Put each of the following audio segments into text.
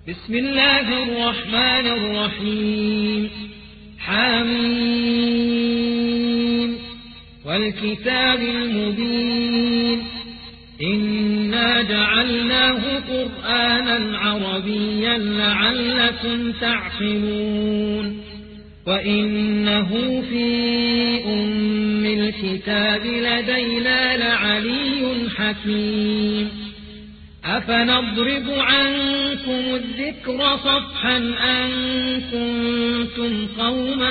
بسم الله الرحمن الرحيم. حميم والكتاب المبين إنا جعلناه قرآنا عربيا لعلكم تعقلون وإنه في أم الكتاب لدينا لعلي حكيم أفنضرب عنكم الذكر صفحا أن كنتم قوما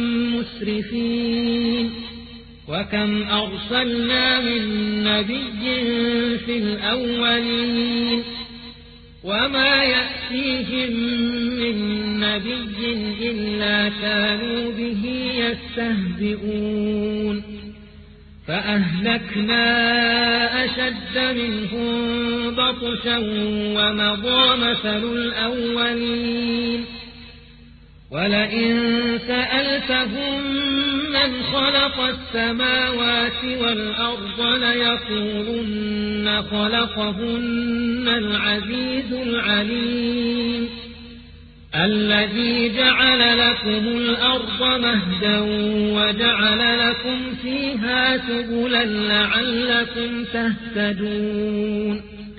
مسرفين وكم أرسلنا من نبي في الأولين وما يأتيهم من نبي إلا كانوا به يستهزئون فأهلكنا أشد منهم بطشا ومضى مثل الأولين ولئن سألتهم من خلق السماوات والأرض ليقولن خلقهن العزيز العليم الذي جعل لكم الأرض مهدا وجعل لكم فيها سبلا لعلكم تهتدون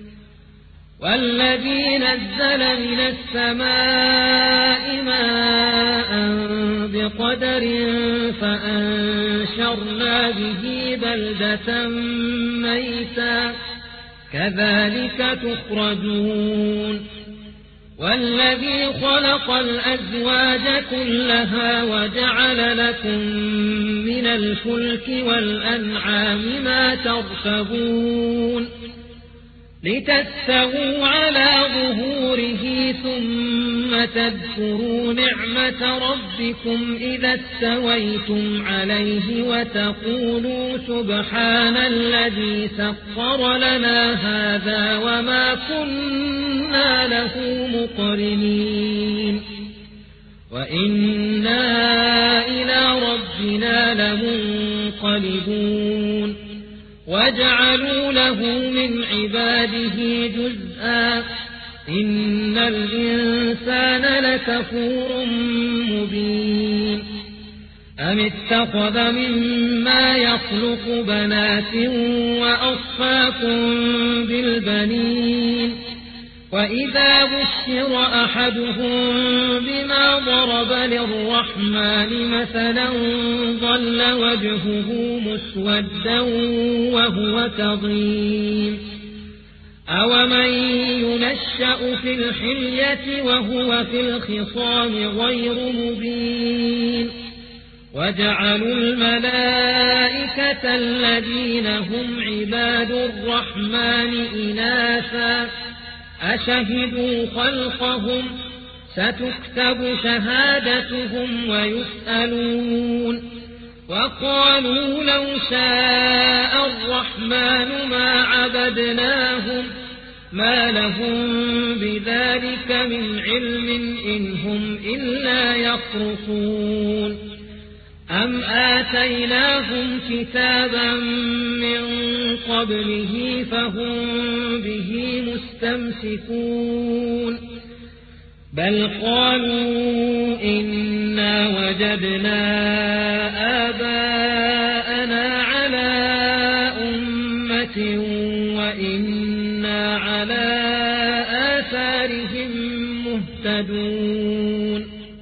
والذي نزل من السماء ماء بقدر فأنشرنا به بلدة ميتا كذلك تخرجون والذي خلق الأزواج كلها وجعل لكم من الفلك والأنعام ما تركبون لتستووا على ظهوره ثم تذكروا نعمة ربكم إذا استويتم عليه وتقولوا سبحان الذي سخر لنا هذا وما كنا له مقرنين وإنا إلى ربنا لمنقلبون وجعلوا له من عباده جزءا إن الإنسان لكفور مبين أم اتخذ مما يخلق بنات وأصفاكم بالبنين وإذا بشر أحدهم بما ضرب للرحمن مثلا ظل وجهه مسودا وهو كظيم أومن ينشأ في الحلية وهو في الخصام غير مبين وجعلوا الملائكة الذين هم عباد الرحمن إناثا أشهدوا خلقهم ستكتب شهادتهم ويسألون وقالوا لو شاء الرحمن ما عبدناهم ما لهم بذلك من علم إن هم إلا يخرصون أم آتيناهم كتابا من قبله فهم به مستمسكون بل قالوا إنا وجدنا آباءنا على أمة وإنا على آثارهم مهتدون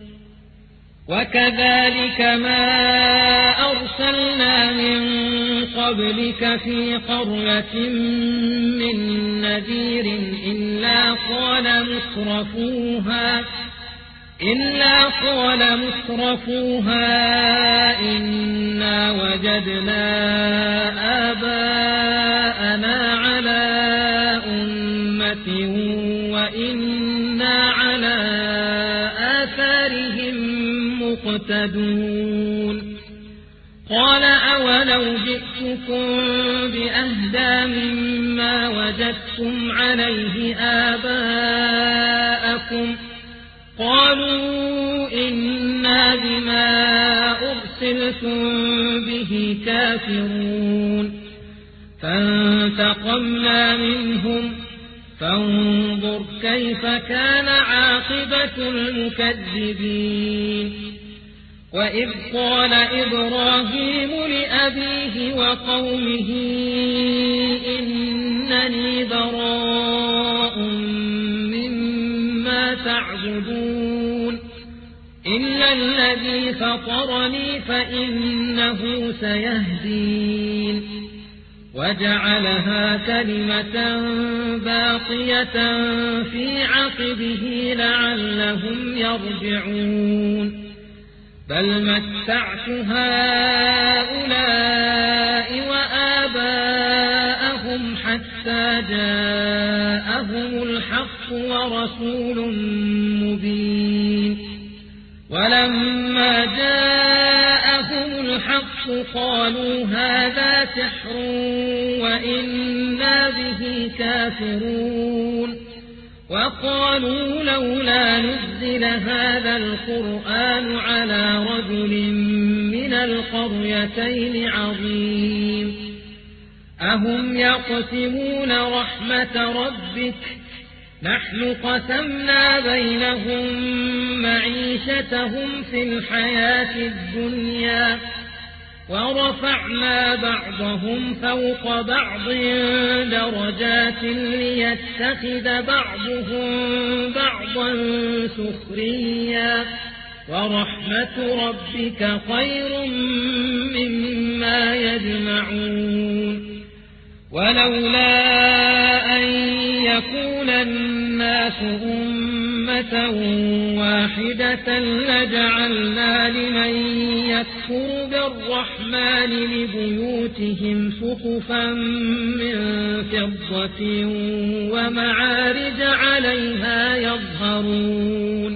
وكذلك ما أرسلنا من قبلك في قرية من نذير إلا قال مترفوها إنا وجدنا آباءنا على أمة وإنا على آثارهم مقتدون قال أولو جئتكم بأهدى مما وجدتم عليه آباءكم قالوا إنا بما أرسلتم به كافرون فانتقمنا منهم فانظر كيف كان عاقبة المكذبين وإذ قال إبراهيم لأبيه وقومه إنني براء مما تعبدون إلا الذي فطرني فإنه سيهدين وجعلها كلمة باقية في عقبه لعلهم يرجعون بل متعت هؤلاء وآباءهم حتى جاءهم الحق ورسول مبين ولما جاءهم الحق قالوا هذا سحر وإنا به كافرون وقالوا لولا نزل هذا القرآن على رجل من القريتين عظيم أهم يقسمون رحمة ربك نحن قسمنا بينهم معيشتهم في الحياة الدنيا ورفعنا بعضهم فوق بعض درجات ليتخذ بعضهم بعضا سخريا ورحمة ربك خير مما يجمعون ولولا أن يكون الناس أمة واحدة لجعلنا لمن يكفر بالرحمن لبيوتهم سقفا من فضة ومعارج عليها يظهرون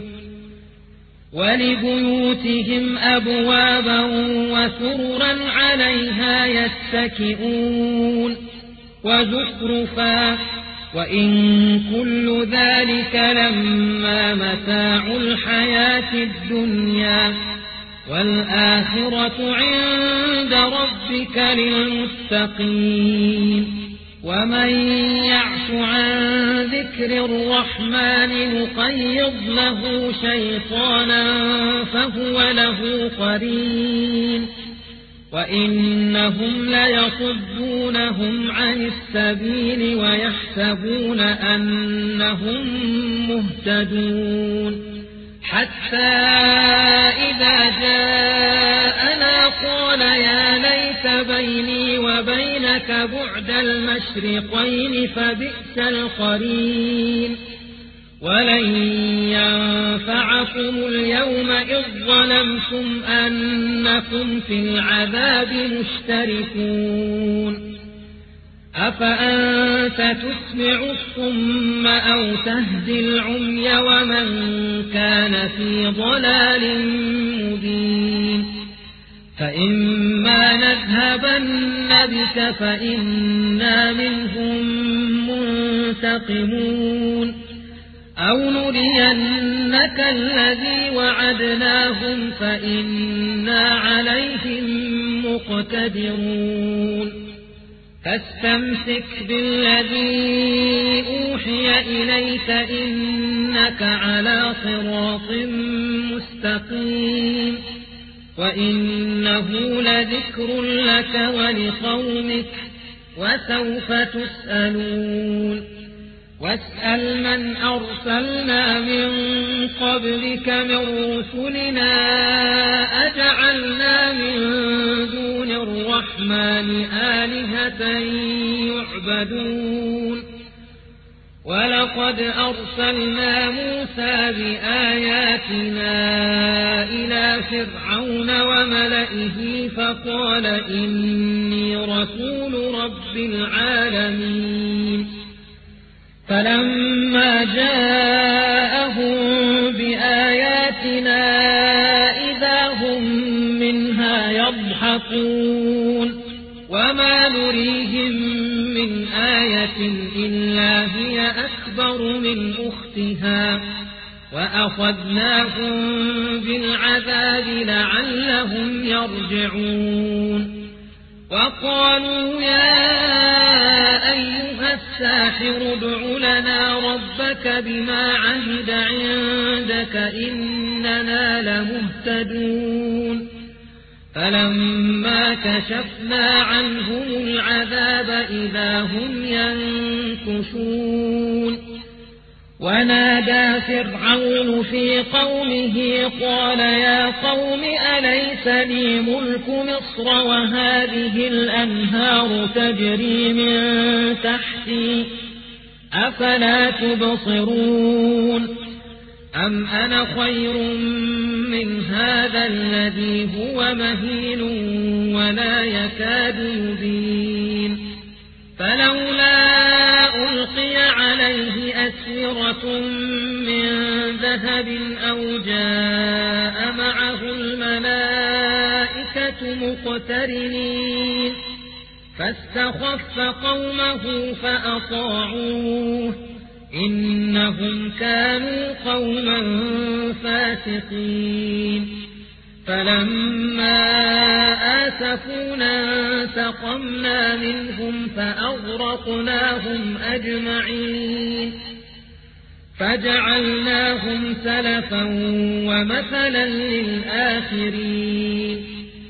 ولبيوتهم أبوابا وسررا عليها يتكئون وزخرفا وإن كل ذلك لما متاع الحياة الدنيا والآخرة عند ربك للمتقين ومن يعش عن ذكر الرحمن نقيض له شيطانا فهو له قرين وإنهم ليصدونهم عن السبيل ويحسبون أنهم مهتدون حتى إذا جاءنا قال يا ليت بيني وبينك بعد المشرقين فبئس القرين ولن ينفعكم اليوم إذ ظلمتم أنكم في العذاب مشتركون أفأنت تسمع الصم أو تهدي العمي ومن كان في ضلال مبين فإما نذهبن بك فإنا منهم منتقمون أو نرينك الذي وعدناهم فإنا عليهم مقتدرون فاستمسك بالذي أوحي إليك إنك على صراط مستقيم وإنه لذكر لك ولقومك وسوف تسألون واسأل من أرسلنا من قبلك من رسلنا أجعلنا من دون الرحمن آلهة يعبدون ولقد أرسلنا موسى بآياتنا إلى فرعون وملئه فقال إني رسول رب العالمين فلما جاءهم بآياتنا إذا هم منها يضحكون وما نريهم من آية إلا هي أكبر من أختها وأخذناهم بالعذاب لعلهم يرجعون وقالوا يا أيها الساحر ادع لنا ربك بما عهد عندك إننا لمهتدون فلما كشفنا عنهم العذاب إذا هم ينكثون ونادى فرعون في قومه قال يا قوم أليس لي ملك مصر وهذه الأنهار تجري من تحتي أفلا تبصرون أم أنا خير من هذا الذي هو مهين ولا يكاد يبين فلولا ألقي عليه أسورة من ذهب أو جاء معه الملائكة مقترنين فاستخف قومه فأطاعوه إنهم كانوا قوما فاسقين فلما آسفونا انتقمنا منهم فأغرقناهم أجمعين فجعلناهم سلفا ومثلا للآخرين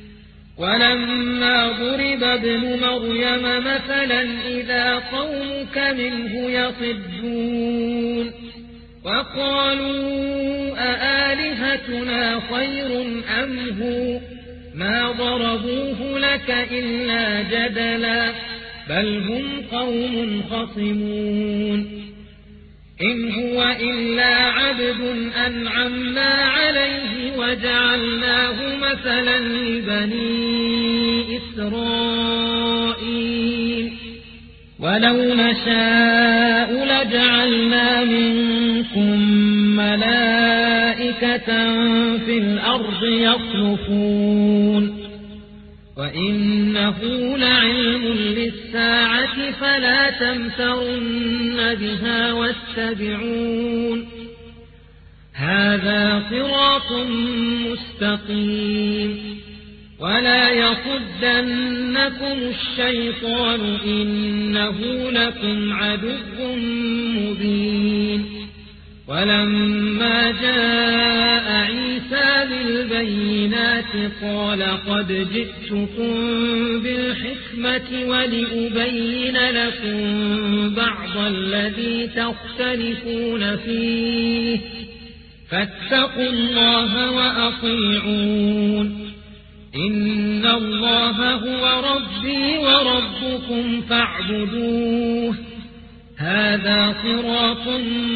ولما ضرب ابن مريم مثلا إذا قومك منه يصدون وقالوا أآلهتنا خير أم هو ما ضربوه لك إلا جدلا بل هم قوم خصمون إن هو إلا عبد أنعمنا عليه وجعلناه مثلا لبني إسرائيل ولو نشاء لجعلنا منكم ملائكة في الأرض يخلفون وإنه لعلم للساعة فلا تمترن بها واتبعون هذا صراط مستقيم ولا يصدنكم الشيطان إنه لكم عدو مبين ولما جاء عيسى بالبينات قال قد جئتكم بالحكمة ولأبين لكم بعض الذي تختلفون فيه فاتقوا الله وأطيعون إن الله هو ربي وربكم فاعبدوه هذا صراط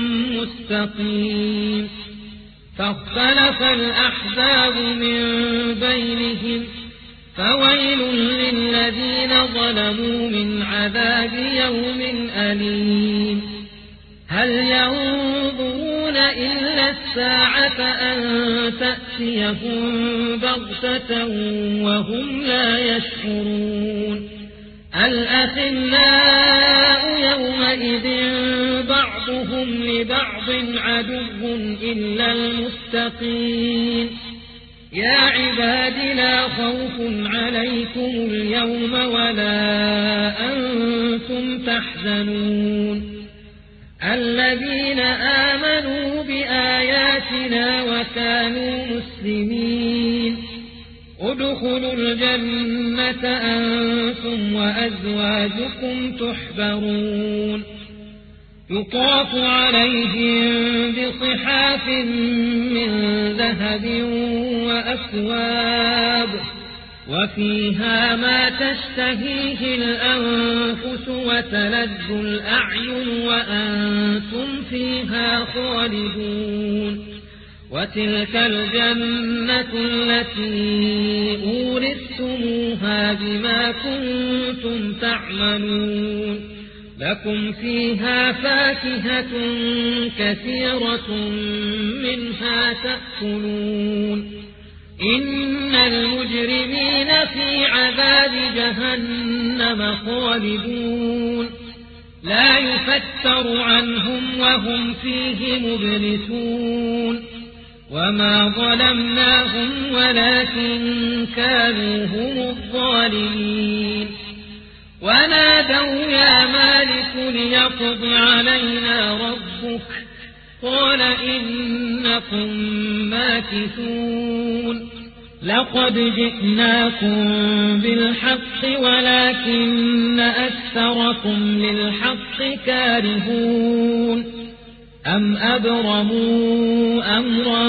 مستقيم فاختلف الأحزاب من بينهم فويل للذين ظلموا من عذاب يوم أليم هل ينظرون إلا الساعة أن تأتيهم بغتة وهم لا يشعرون الأخلاء يومئذ بعضهم لبعض عدو إلا المتقين يا عباد لا خوف عليكم اليوم ولا أنتم تحزنون الذين آمنوا بآياتنا وكانوا مسلمين ادخلوا الجنة أنتم وأزواجكم تحبرون يطاف عليهم بصحاف من ذهب وأكواب وفيها ما تشتهيه الأنفس وتلذ الأعين وأنتم فيها خالدون وتلك الجنة التي أورثتموها بما كنتم تعملون لكم فيها فاكهة كثيرة منها تأكلون إن المجرمين في عذاب جهنم خالدون لا يفتر عنهم وهم فيه مبلسون وما ظلمناهم ولكن كانوا هم الظالمين ونادوا يا مالك ليقض علينا ربك قال إنكم ماكثون لقد جئناكم بالحق ولكن أكثركم للحق كارهون أم أبرموا أمرا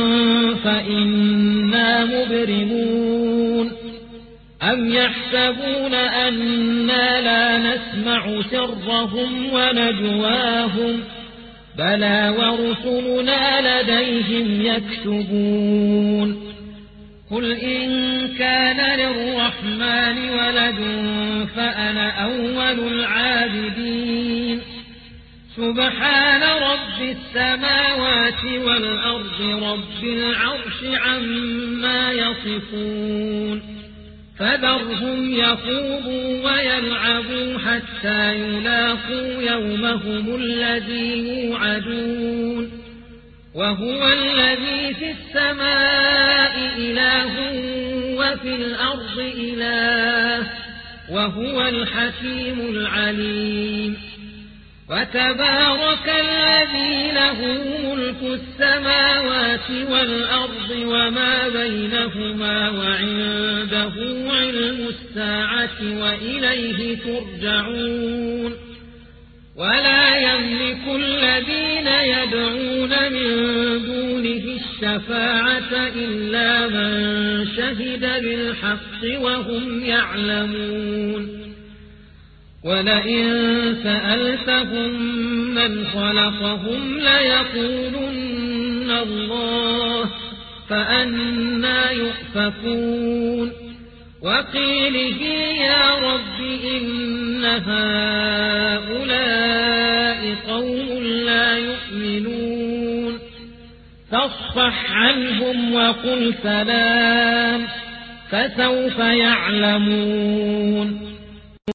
فإنا مبرمون أم يحسبون أنا لا نسمع سرهم ونجواهم بلى ورسلنا لديهم يكتبون قل إن كان للرحمن ولد فأنا أول العابدين سبحان رب السماوات والأرض رب العرش عما يصفون فذرهم يخوضوا ويلعبوا حتى يلاقوا يومهم الذي يوعدون وهو الذي في السماء إله وفي الأرض إله وهو الحكيم العليم وتبارك الذي له ملك السماوات والأرض وما بينهما وعنده علم الساعة وإليه ترجعون ولا يملك الذين يدعون من دونه الشفاعة إلا من شهد بالحق وهم يعلمون ولئن سألتهم من خلقهم ليقولن الله فأنى يؤفكون وقيله يا رب إن هؤلاء قوم لا يؤمنون فاصفح عنهم وقل سلام فسوف يعلمون